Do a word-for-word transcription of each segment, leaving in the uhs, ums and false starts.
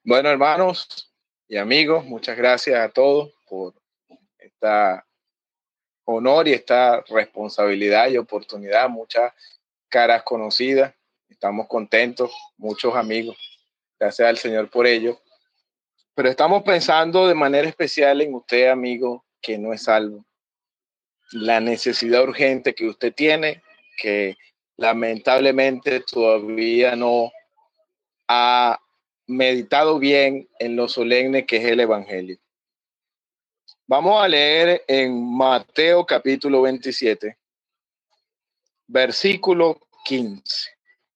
Bueno, hermanos y amigos, muchas gracias a todos por esta honor y esta responsabilidad y oportunidad. Muchas caras conocidas. Estamos contentos, muchos amigos. Gracias al Señor por ello. Pero estamos pensando de manera especial en usted, amigo, que no es salvo. La necesidad urgente que usted tiene, que lamentablemente todavía no ha meditado bien en lo solemne que es el Evangelio. Vamos a leer en Mateo capítulo veintisiete, versículo quince.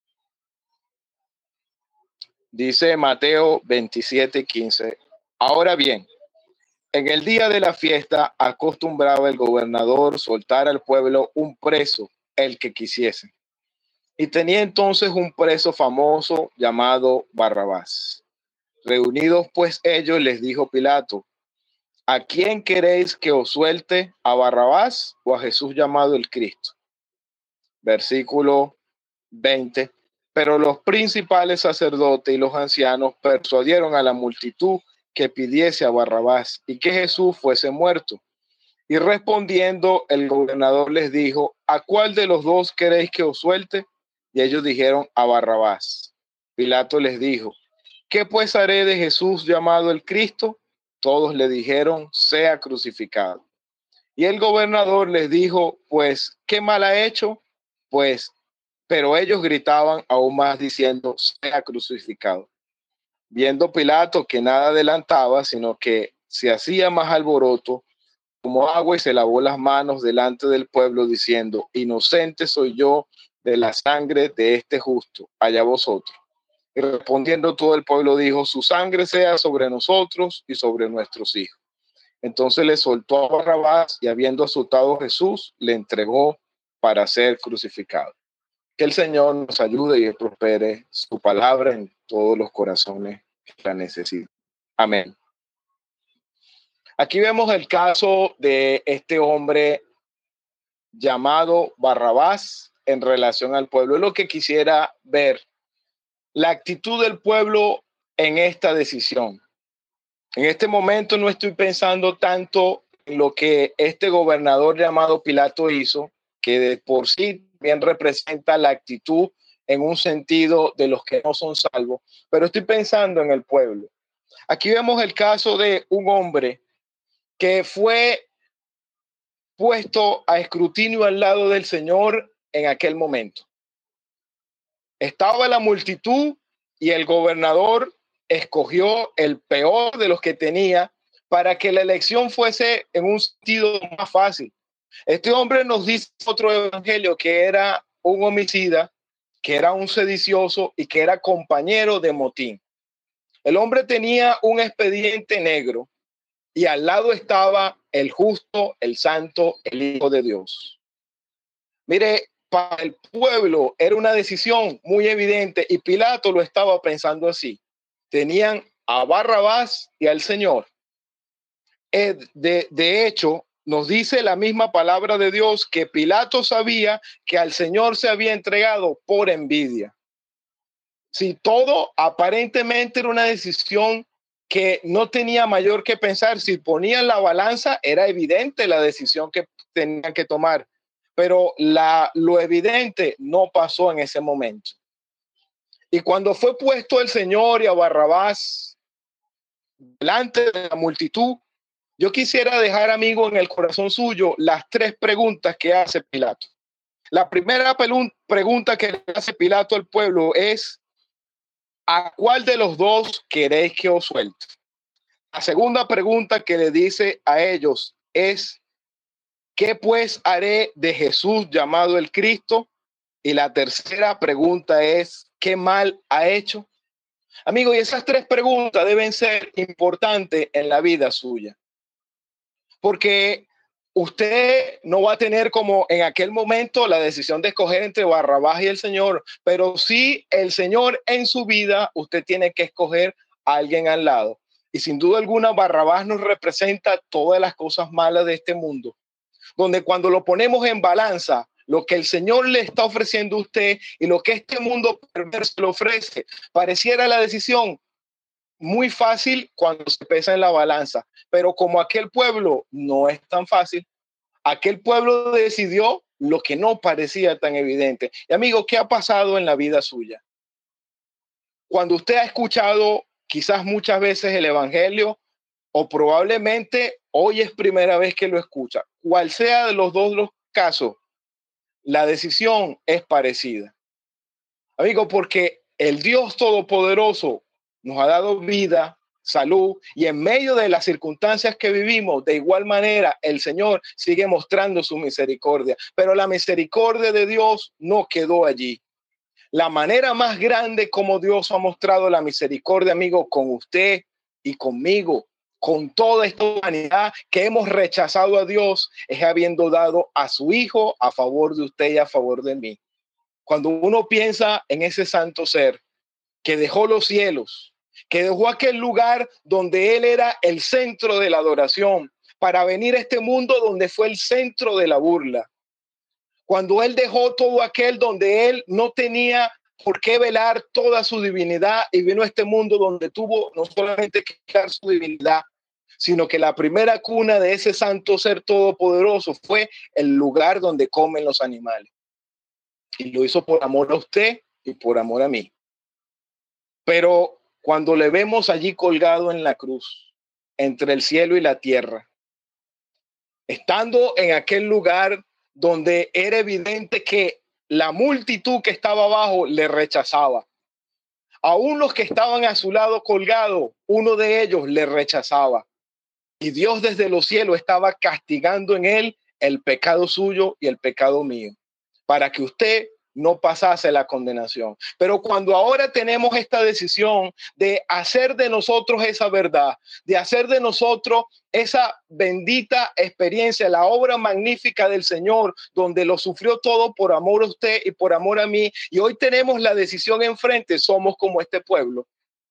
Dice Mateo veintisiete, quince. Ahora bien, en el día de la fiesta acostumbraba el gobernador soltar al pueblo un preso, el que quisiese. Y tenía entonces un preso famoso llamado Barrabás. Reunidos pues ellos, les dijo Pilato: ¿a quién queréis que os suelte, a Barrabás o a Jesús llamado el Cristo? Versículo veinte. Pero los principales sacerdotes y los ancianos persuadieron a la multitud que pidiese a Barrabás y que Jesús fuese muerto. Y respondiendo, el gobernador les dijo: ¿a cuál de los dos queréis que os suelte? Y ellos dijeron: a Barrabás. Pilato les dijo: ¿qué pues haré de Jesús llamado el Cristo? Todos le dijeron: sea crucificado. Y el gobernador les dijo: pues, ¿qué mal ha hecho? Pues, pero ellos gritaban aún más diciendo: sea crucificado. Viendo Pilato que nada adelantaba, sino que se hacía más alboroto, tomó agua y se lavó las manos delante del pueblo, diciendo: inocente soy yo de la sangre de este justo, allá vosotros. Y respondiendo todo el pueblo dijo: su sangre sea sobre nosotros y sobre nuestros hijos. Entonces le soltó a Barrabás y, habiendo azotado a Jesús, le entregó para ser crucificado. Que el Señor nos ayude y prospere su palabra en todos los corazones que la necesitan. Amén. Aquí vemos el caso de este hombre llamado Barrabás en relación al pueblo. Es lo que quisiera ver, la actitud del pueblo en esta decisión. En este momento no estoy pensando tanto en lo que este gobernador llamado Pilato hizo, que de por sí bien representa la actitud en un sentido de los que no son salvos, pero estoy pensando en el pueblo. Aquí vemos el caso de un hombre que fue puesto a escrutinio al lado del Señor en aquel momento. Estaba la multitud y el gobernador escogió el peor de los que tenía para que la elección fuese en un sentido más fácil. Este hombre nos dice otro evangelio que era un homicida, que era un sedicioso y que era compañero de motín. El hombre tenía un expediente negro y al lado estaba el justo, el santo, el Hijo de Dios. Mire, para el pueblo era una decisión muy evidente y Pilato lo estaba pensando así. Tenían a Barrabás y al Señor. Eh, de, de hecho, nos dice la misma palabra de Dios que Pilato sabía que al Señor se había entregado por envidia. Si todo aparentemente era una decisión que no tenía mayor que pensar, si ponían la balanza, era evidente la decisión que tenían que tomar. Pero la, lo evidente no pasó en ese momento. Y cuando fue puesto el Señor y a Barrabás delante de la multitud, yo quisiera dejar, amigo, en el corazón suyo las tres preguntas que hace Pilato. La primera pregunta que le hace Pilato al pueblo es: ¿a cuál de los dos queréis que os suelte? La segunda pregunta que le dice a ellos es: ¿qué pues haré de Jesús llamado el Cristo? Y la tercera pregunta es: ¿qué mal ha hecho? Amigo, y esas tres preguntas deben ser importantes en la vida suya. Porque usted no va a tener como en aquel momento la decisión de escoger entre Barrabás y el Señor, pero sí el Señor en su vida, usted tiene que escoger a alguien al lado. Y sin duda alguna, Barrabás nos representa todas las cosas malas de este mundo, donde cuando lo ponemos en balanza, lo que el Señor le está ofreciendo a usted y lo que este mundo perverso le ofrece, pareciera la decisión muy fácil cuando se pesa en la balanza, pero como aquel pueblo no es tan fácil, aquel pueblo decidió lo que no parecía tan evidente. Y amigo, ¿qué ha pasado en la vida suya? Cuando usted ha escuchado quizás muchas veces el evangelio, o probablemente hoy es primera vez que lo escucha, cual sea de los dos los casos, la decisión es parecida. Amigo, porque el Dios Todopoderoso nos ha dado vida, salud, y en medio de las circunstancias que vivimos, de igual manera, el Señor sigue mostrando su misericordia. Pero la misericordia de Dios no quedó allí. La manera más grande como Dios ha mostrado la misericordia, amigo, con usted y conmigo, con toda esta humanidad que hemos rechazado a Dios, es habiendo dado a su Hijo a favor de usted y a favor de mí. Cuando uno piensa en ese santo ser que dejó los cielos, que dejó aquel lugar donde él era el centro de la adoración, para venir a este mundo donde fue el centro de la burla. Cuando él dejó todo aquel donde él no tenía por qué velar toda su divinidad y vino a este mundo donde tuvo no solamente que quitar su divinidad, sino que la primera cuna de ese santo ser todopoderoso fue el lugar donde comen los animales. Y lo hizo por amor a usted y por amor a mí. Pero cuando le vemos allí colgado en la cruz, entre el cielo y la tierra, estando en aquel lugar donde era evidente que la multitud que estaba abajo le rechazaba, aún los que estaban a su lado colgado, uno de ellos le rechazaba. Y Dios desde los cielos estaba castigando en él el pecado suyo y el pecado mío, para que usted no pasase la condenación. Pero cuando ahora tenemos esta decisión de hacer de nosotros esa verdad, de hacer de nosotros esa bendita experiencia, la obra magnífica del Señor, donde lo sufrió todo por amor a usted y por amor a mí, y hoy tenemos la decisión enfrente, somos como este pueblo.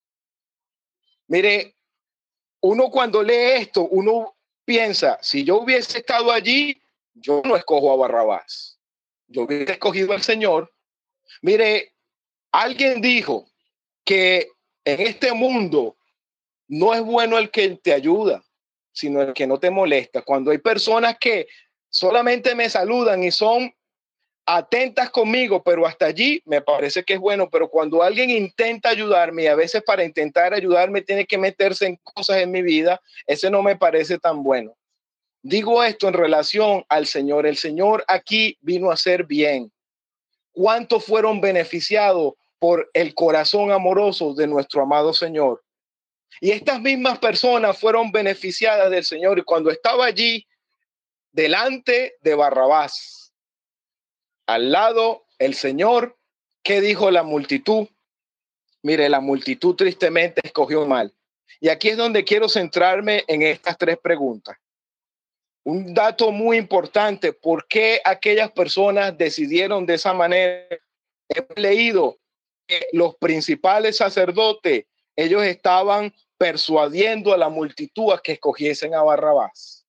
Mire, uno cuando lee esto, uno piensa, si yo hubiese estado allí, yo no escojo a Barrabás. Yo hubiera escogido al Señor. Mire, alguien dijo que en este mundo no es bueno el que te ayuda, sino el que no te molesta. Cuando hay personas que solamente me saludan y son atentas conmigo, pero hasta allí me parece que es bueno. Pero cuando alguien intenta ayudarme y a veces para intentar ayudarme tiene que meterse en cosas en mi vida, ese no me parece tan bueno. Digo esto en relación al Señor. El Señor aquí vino a hacer bien. ¿Cuántos fueron beneficiados por el corazón amoroso de nuestro amado Señor? Y estas mismas personas fueron beneficiadas del Señor. Y cuando estaba allí, delante de Barrabás, al lado el Señor, ¿qué dijo la multitud? Mire, la multitud tristemente escogió mal. Y aquí es donde quiero centrarme en estas tres preguntas. Un dato muy importante, ¿por qué aquellas personas decidieron de esa manera? He leído que los principales sacerdotes, ellos estaban persuadiendo a la multitud a que escogiesen a Barrabás.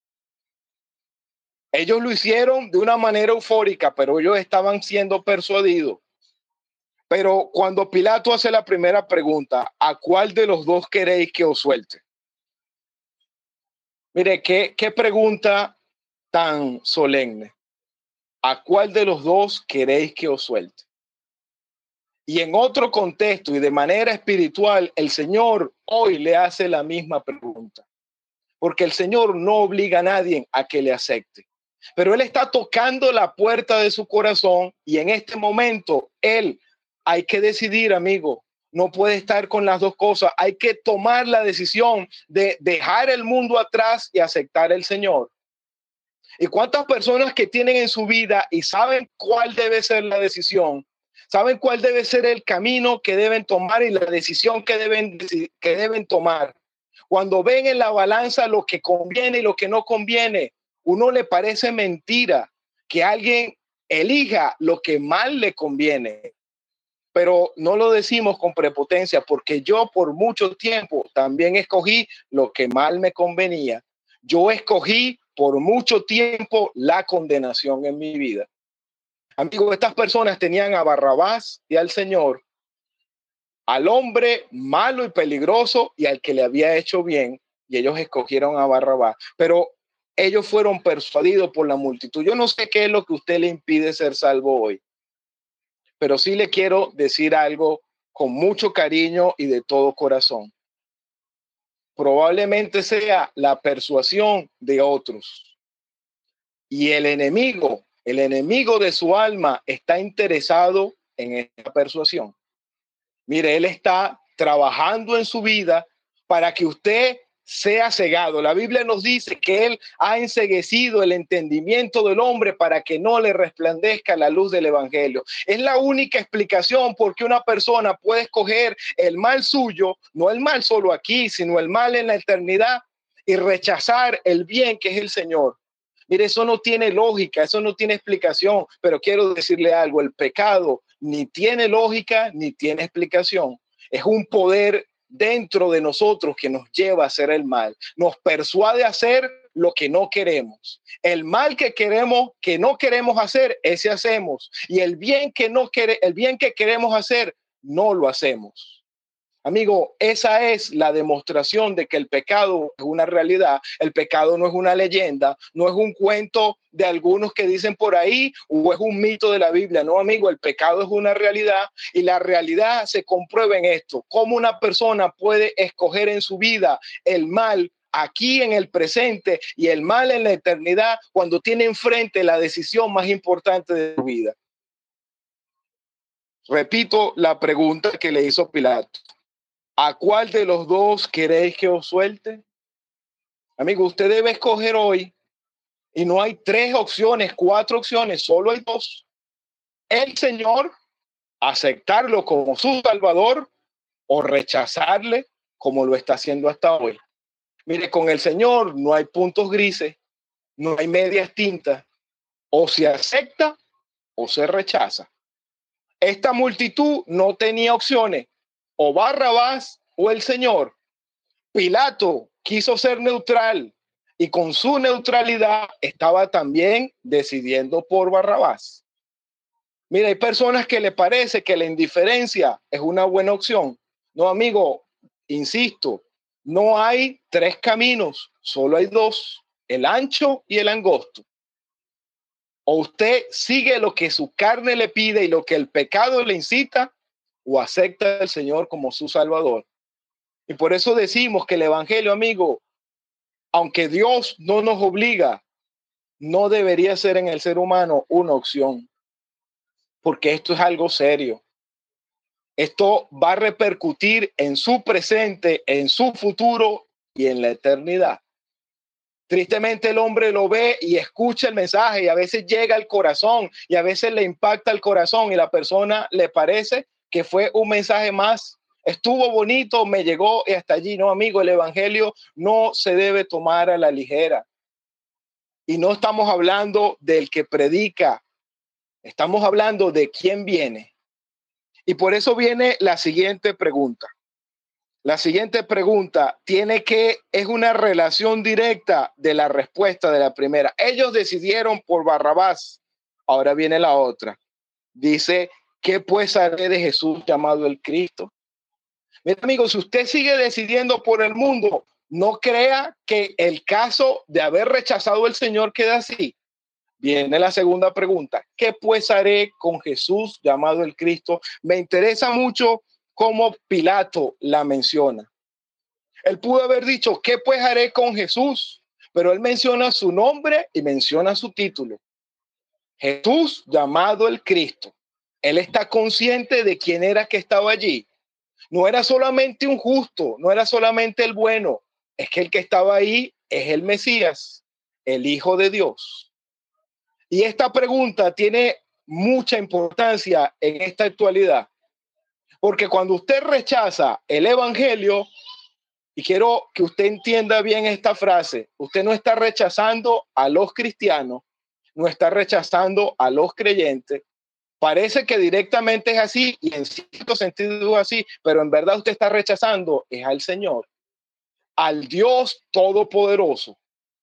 Ellos lo hicieron de una manera eufórica, pero ellos estaban siendo persuadidos. Pero cuando Pilato hace la primera pregunta, ¿a cuál de los dos queréis que os suelte? Mire, qué, qué pregunta tan solemne. ¿A cuál de los dos queréis que os suelte? Y en otro contexto y de manera espiritual, el Señor hoy le hace la misma pregunta. Porque el Señor no obliga a nadie a que le acepte. Pero Él está tocando la puerta de su corazón y en este momento Él hay que decidir, amigo. No puede estar con las dos cosas. Hay que tomar la decisión de dejar el mundo atrás y aceptar el Señor. ¿Y cuántas personas que tienen en su vida y saben cuál debe ser la decisión? Saben cuál debe ser el camino que deben tomar y la decisión que deben, que deben tomar. Cuando ven en la balanza lo que conviene y lo que no conviene, uno le parece mentira que alguien elija lo que mal le conviene. Pero no lo decimos con prepotencia, porque yo por mucho tiempo también escogí lo que mal me convenía. Yo escogí por mucho tiempo la condenación en mi vida. Amigos, estas personas tenían a Barrabás y al Señor al hombre malo y peligroso y al que le había hecho bien, y ellos escogieron a Barrabás. Pero ellos fueron persuadidos por la multitud. Yo no sé qué es lo que a usted le impide ser salvo hoy, pero sí le quiero decir algo con mucho cariño y de todo corazón. Probablemente sea la persuasión de otros. Y el enemigo, el enemigo de su alma está interesado en esta persuasión. Mire, él está trabajando en su vida para que usted sea cegado. La Biblia nos dice que él ha enceguecido el entendimiento del hombre para que no le resplandezca la luz del evangelio. Es la única explicación por qué una persona puede escoger el mal suyo, no el mal solo aquí, sino el mal en la eternidad, y rechazar el bien que es el Señor. Mire, eso no tiene lógica, eso no tiene explicación, pero quiero decirle algo, el pecado ni tiene lógica ni tiene explicación. Es un poder dentro de nosotros que nos lleva a hacer el mal, nos persuade a hacer lo que no queremos. El mal que queremos, que no queremos hacer, ese hacemos, y el bien que no quere, el bien que queremos hacer, no lo hacemos. Amigo, esa es la demostración de que el pecado es una realidad. El pecado no es una leyenda, no es un cuento de algunos que dicen por ahí o es un mito de la Biblia. No, amigo, el pecado es una realidad y la realidad se comprueba en esto. Cómo una persona puede escoger en su vida el mal aquí en el presente y el mal en la eternidad cuando tiene enfrente la decisión más importante de su vida. Repito la pregunta que le hizo Pilato. ¿A cuál de los dos queréis que os suelte? Amigo, usted debe escoger hoy y no hay tres opciones, cuatro opciones, solo hay dos. El Señor, aceptarlo como su Salvador o rechazarle como lo está haciendo hasta hoy. Mire, con el Señor no hay puntos grises, no hay medias tintas. O se acepta o se rechaza. Esta multitud no tenía opciones, o Barrabás o el Señor. Pilato quiso ser neutral y con su neutralidad estaba también decidiendo por Barrabás. Mira, hay personas que le parece que la indiferencia es una buena opción. No, amigo, insisto, no hay tres caminos, solo hay dos, el ancho y el angosto. O usted sigue lo que su carne le pide y lo que el pecado le incita, o acepta al Señor como su Salvador. Y por eso decimos que el evangelio, amigo, aunque Dios no nos obliga, no debería ser en el ser humano una opción, porque esto es algo serio. Esto va a repercutir en su presente, en su futuro y en la eternidad. Tristemente el hombre lo ve y escucha el mensaje y a veces llega al corazón y a veces le impacta el corazón y la persona le parece que fue un mensaje más. Estuvo bonito, me llegó y hasta allí. No, amigo, el evangelio no se debe tomar a la ligera. Y no estamos hablando del que predica, estamos hablando de quién viene. Y por eso viene la siguiente pregunta. La siguiente pregunta tiene que, es una relación directa de la respuesta de la primera. Ellos decidieron por Barrabás. Ahora viene la otra. Dice, ¿qué pues haré de Jesús llamado el Cristo? Mira, amigos, si usted sigue decidiendo por el mundo, no crea que el caso de haber rechazado al Señor queda así. Viene la segunda pregunta. ¿Qué pues haré con Jesús llamado el Cristo? Me interesa mucho cómo Pilato la menciona. Él pudo haber dicho, ¿qué pues haré con Jesús? Pero él menciona su nombre y menciona su título. Jesús llamado el Cristo. Él está consciente de quién era que estaba allí. No era solamente un justo, no era solamente el bueno. Es que el que estaba ahí es el Mesías, el Hijo de Dios. Y esta pregunta tiene mucha importancia en esta actualidad. Porque cuando usted rechaza el evangelio, y quiero que usted entienda bien esta frase, usted no está rechazando a los cristianos, no está rechazando a los creyentes. Parece que directamente es así y en cierto sentido es así, pero en verdad usted está rechazando es al Señor, al Dios Todopoderoso.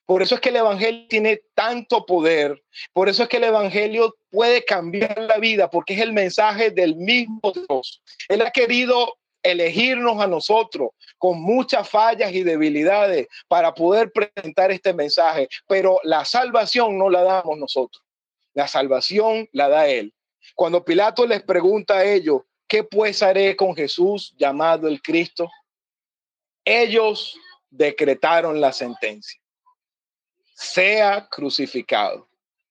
Por eso es que el evangelio tiene tanto poder. Por eso es que el evangelio puede cambiar la vida, porque es el mensaje del mismo Dios. Él ha querido elegirnos a nosotros con muchas fallas y debilidades para poder presentar este mensaje. Pero la salvación no la damos nosotros. La salvación la da Él. Cuando Pilato les pregunta a ellos, ¿qué pues haré con Jesús llamado el Cristo? Ellos decretaron la sentencia. Sea crucificado.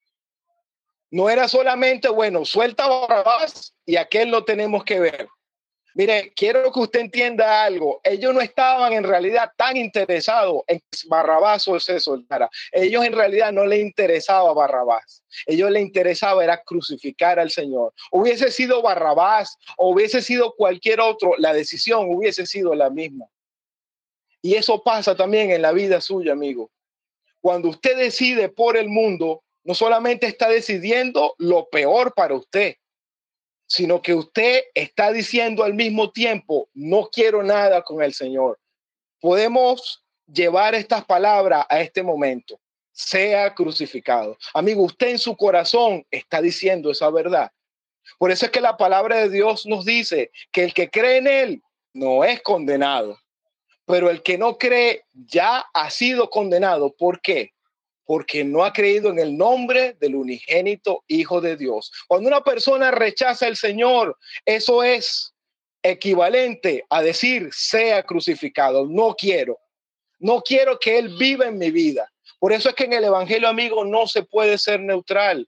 No era solamente, bueno, suelta a Barrabás y aquel lo tenemos que ver. Mire, quiero que usted entienda algo. Ellos no estaban en realidad tan interesados en que Barrabás se soltara. Ellos en realidad no les interesaba Barrabás. Ellos les interesaba era crucificar al Señor. Hubiese sido Barrabás o hubiese sido cualquier otro, la decisión hubiese sido la misma. Y eso pasa también en la vida suya, amigo. Cuando usted decide por el mundo, no solamente está decidiendo lo peor para usted, sino que usted está diciendo al mismo tiempo, no quiero nada con el Señor. Podemos llevar estas palabras a este momento. Sea crucificado. Amigo, usted en su corazón está diciendo esa verdad. Por eso es que la palabra de Dios nos dice que el que cree en Él no es condenado. Pero el que no cree ya ha sido condenado. ¿Por qué? Porque no ha creído en el nombre del unigénito Hijo de Dios. Cuando una persona rechaza al Señor, eso es equivalente a decir, sea crucificado. No quiero. No quiero que Él viva en mi vida. Por eso es que en el Evangelio, amigo, no se puede ser neutral.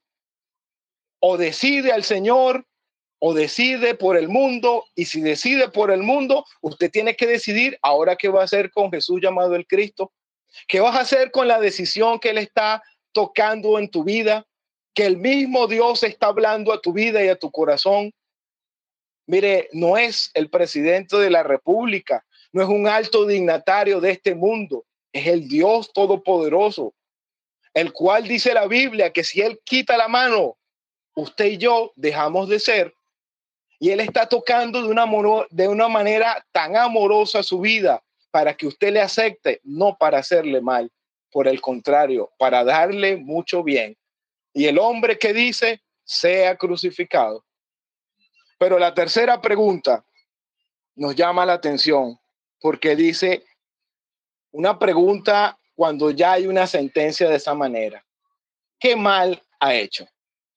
O decide al Señor o decide por el mundo, y si decide por el mundo, usted tiene que decidir ahora qué va a hacer con Jesús llamado el Cristo, qué vas a hacer con la decisión que Él está tocando en tu vida, que el mismo Dios está hablando a tu vida y a tu corazón. Mire, no es el presidente de la República, no es un alto dignatario de este mundo, es el Dios Todopoderoso, el cual dice la Biblia que si Él quita la mano, usted y yo dejamos de ser. Y Él está tocando de una, de una manera tan amorosa su vida para que usted le acepte, no para hacerle mal, por el contrario, para darle mucho bien. Y el hombre que dice, sea crucificado. Pero la tercera pregunta nos llama la atención porque dice una pregunta cuando ya hay una sentencia de esa manera. ¿Qué mal ha hecho?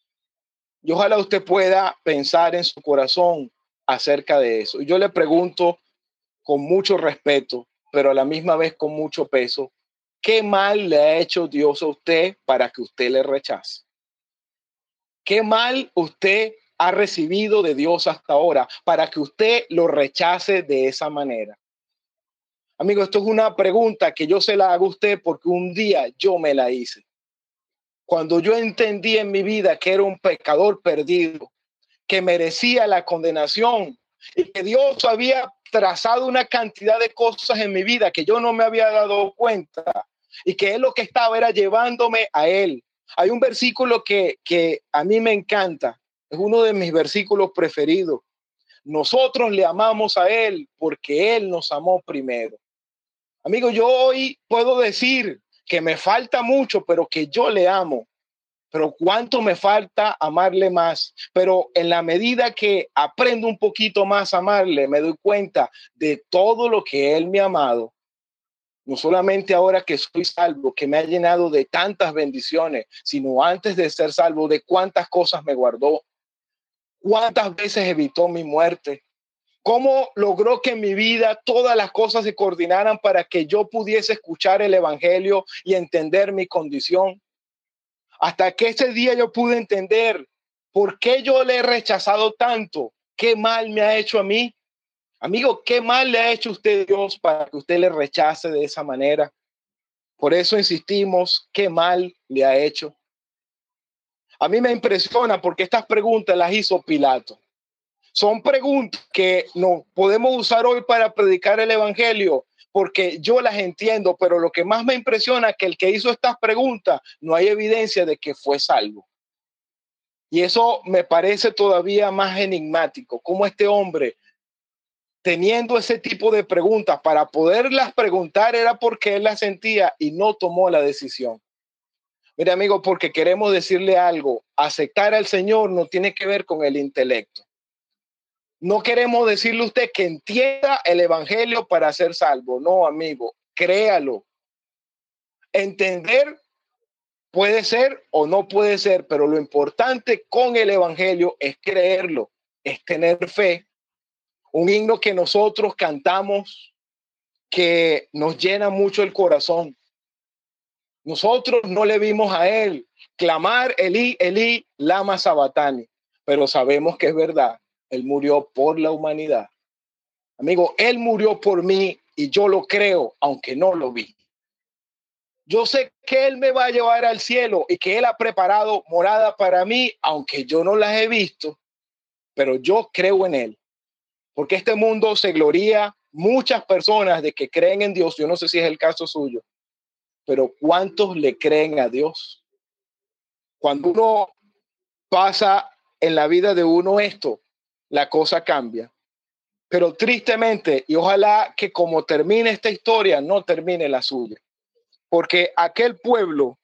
Y ojalá usted pueda pensar en su corazón acerca de eso. Y yo le pregunto con mucho respeto, pero a la misma vez con mucho peso, ¿qué mal le ha hecho Dios a usted para que usted le rechace? ¿Qué mal usted ha recibido de Dios hasta ahora para que usted lo rechace de esa manera? Amigo, esto es una pregunta que yo se la hago a usted porque un día yo me la hice. Cuando yo entendí en mi vida que era un pecador perdido, que merecía la condenación y que Dios había trazado una cantidad de cosas en mi vida que yo no me había dado cuenta y que Él lo que estaba era llevándome a Él. Hay un versículo que, que a mí me encanta, es uno de mis versículos preferidos. Nosotros le amamos a Él porque Él nos amó primero. Amigo, yo hoy puedo decir que me falta mucho, pero que yo le amo. Pero cuánto me falta amarle más. Pero en la medida que aprendo un poquito más a amarle, me doy cuenta de todo lo que Él me ha amado. No solamente ahora que soy salvo, que me ha llenado de tantas bendiciones, sino antes de ser salvo, de cuántas cosas me guardó, cuántas veces evitó mi muerte, cómo logró que en mi vida todas las cosas se coordinaran para que yo pudiese escuchar el evangelio y entender mi condición. Hasta que ese día yo pude entender por qué yo le he rechazado tanto, qué mal me ha hecho a mí. Amigo, qué mal le ha hecho usted Dios para que usted le rechace de esa manera. Por eso insistimos, qué mal le ha hecho. A mí me impresiona porque estas preguntas las hizo Pilato. Son preguntas que no podemos usar hoy para predicar el evangelio, porque yo las entiendo, pero lo que más me impresiona es que el que hizo estas preguntas no hay evidencia de que fue salvo. Y eso me parece todavía más enigmático, cómo este hombre teniendo ese tipo de preguntas para poderlas preguntar era porque él las sentía y no tomó la decisión. Mire, amigo, porque queremos decirle algo, aceptar al Señor no tiene que ver con el intelecto. No queremos decirle a usted que entienda el evangelio para ser salvo. No, amigo, créalo. Entender puede ser o no puede ser, pero lo importante con el evangelio es creerlo, es tener fe. Un himno que nosotros cantamos que nos llena mucho el corazón. Nosotros no le vimos a él clamar Elí, Elí, lama sabatani, pero sabemos que es verdad. Él murió por la humanidad. Amigo, él murió por mí y yo lo creo, aunque no lo vi. Yo sé que él me va a llevar al cielo y que él ha preparado morada para mí, aunque yo no las he visto, pero yo creo en él. Porque este mundo se gloría muchas personas de que creen en Dios. Yo no sé si es el caso suyo, pero ¿cuántos le creen a Dios? Cuando uno pasa en la vida de uno esto, la cosa cambia. Pero tristemente, y ojalá que como termine esta historia, no termine la suya. Porque aquel pueblo,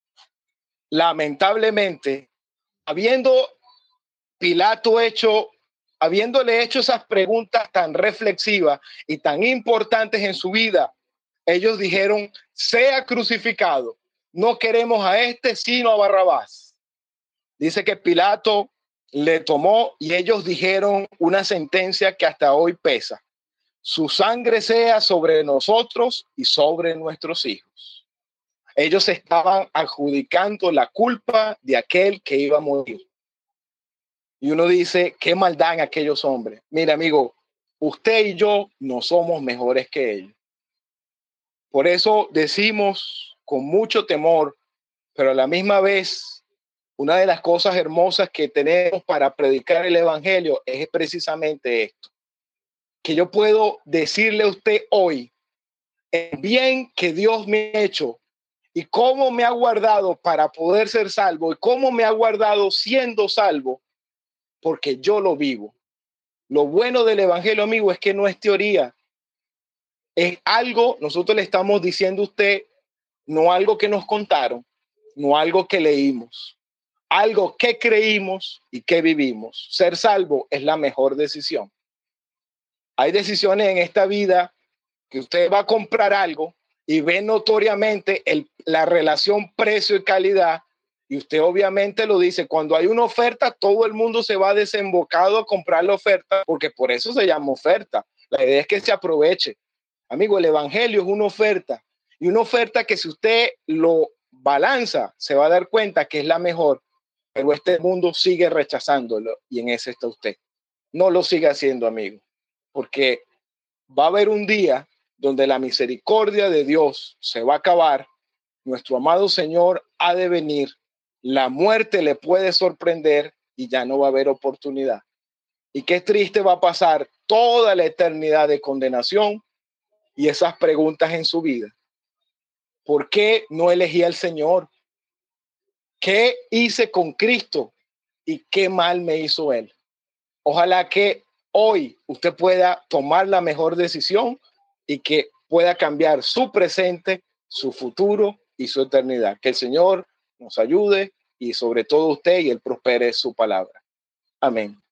lamentablemente, habiendo Pilato hecho, habiéndole hecho esas preguntas tan reflexivas y tan importantes en su vida, ellos dijeron, sea crucificado. No queremos a este, sino a Barrabás. Dice que Pilato le tomó y ellos dijeron una sentencia que hasta hoy pesa. Su sangre sea sobre nosotros y sobre nuestros hijos. Ellos estaban adjudicando la culpa de aquel que iba a morir. Y uno dice, qué maldad en aquellos hombres. Mira, amigo, usted y yo no somos mejores que ellos. Por eso decimos con mucho temor, pero a la misma vez, una de las cosas hermosas que tenemos para predicar el evangelio es precisamente esto. Que yo puedo decirle a usted hoy el bien que Dios me ha hecho y cómo me ha guardado para poder ser salvo y cómo me ha guardado siendo salvo, porque yo lo vivo. Lo bueno del evangelio, amigo, es que no es teoría. Es algo, nosotros le estamos diciendo a usted, no algo que nos contaron, no algo que leímos, algo que creímos y que vivimos. Ser salvo es la mejor decisión. Hay decisiones en esta vida que usted va a comprar algo y ve notoriamente el, la relación precio y calidad, y usted obviamente lo dice, cuando hay una oferta, todo el mundo se va desembocado a comprar la oferta, porque por eso se llama oferta. La idea es que se aproveche. Amigo, el evangelio es una oferta, y una oferta que si usted lo balanza, se va a dar cuenta que es la mejor, pero este mundo sigue rechazándolo, y en ese está usted. No lo siga haciendo, amigo, porque va a haber un día donde la misericordia de Dios se va a acabar, nuestro amado Señor ha de venir, la muerte le puede sorprender y ya no va a haber oportunidad. Y qué triste va a pasar toda la eternidad de condenación y esas preguntas en su vida. ¿Por qué no elegí al Señor? ¿Qué hice con Cristo? ¿Y qué mal me hizo Él? Ojalá que hoy usted pueda tomar la mejor decisión y que pueda cambiar su presente, su futuro y su eternidad. Que el Señor nos ayude y sobre todo usted y Él prospere su palabra. Amén.